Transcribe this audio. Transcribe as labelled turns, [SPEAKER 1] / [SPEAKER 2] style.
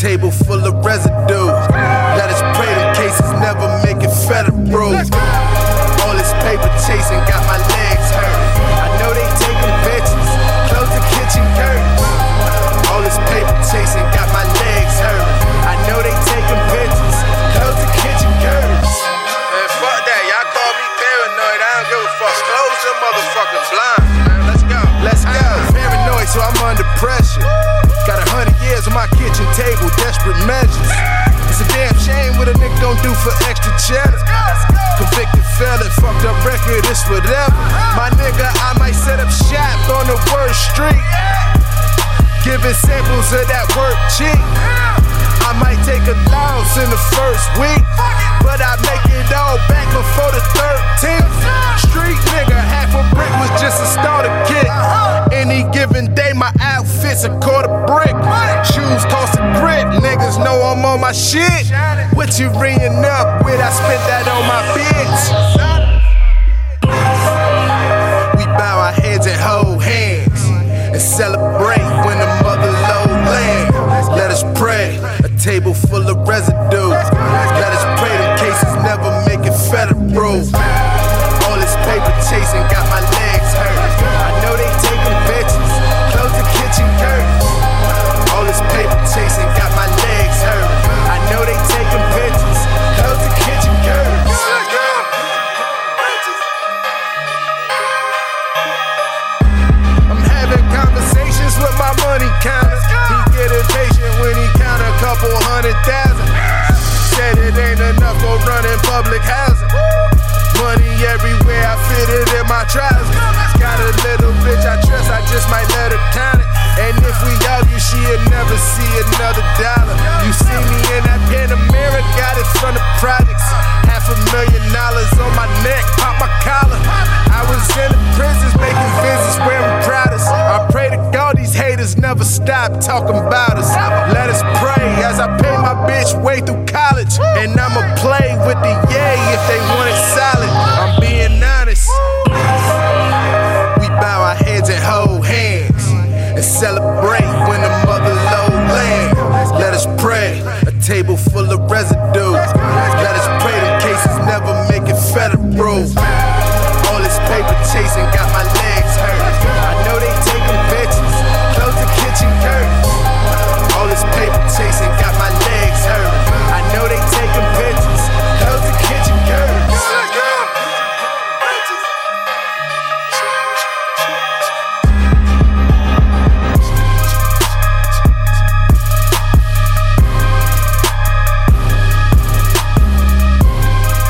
[SPEAKER 1] table full of residue. Let us pray them cases never make it federal. All this paper chasing got my legs hurt. I know they taking pictures, close the kitchen curtains. All this paper chasing got my legs hurt. I know they taking pictures, close the kitchen curtains.
[SPEAKER 2] Man, fuck that, y'all call me paranoid, I don't give a fuck. Close your motherfucking blinds, man, let's go.
[SPEAKER 1] Let's go. Paranoid, so I'm under pressure. Got 100 years on my kitchen table, desperate measures. It's a damn shame what a nigga gon' do for extra cheddar. Convicted felon, fucked up record, it's whatever. My nigga, I might set up shop on the worst street, giving samples of that work cheap. I might take a loss in the first week, but I make it all back before the 13th. Street nigga, half a brick was just a starter kit. Any given day, my outfit's a quarter brick. Shoes cost a grit, niggas know I'm on my shit. What you ringing up with? I spent that on my bitch. We bow our heads and hold hands and celebrate when the mother load land. Let us pray, a table full of residue. Let us pray them cases never make it federal. All this paper chasing got my legs hurt. I know they taking pictures, close the kitchen curtains. All this paper chasing got my legs hurt. I know they taking pictures, close the kitchen curtains. I'm having conversations with my money counter. He get impatient when he count a couple 100,000. Said it ain't enough for running public housing. Money everywhere, I fit it in my trousers. Got a little bitch I trust, I just might let her count it. And if we argue, she'll never see another dollar. You see me in that Panamera, got it from the projects. $500,000 on my neck, pop my collar. I was in the prisons making visits wearing Pradas. I pray to God these haters never stop talking about us.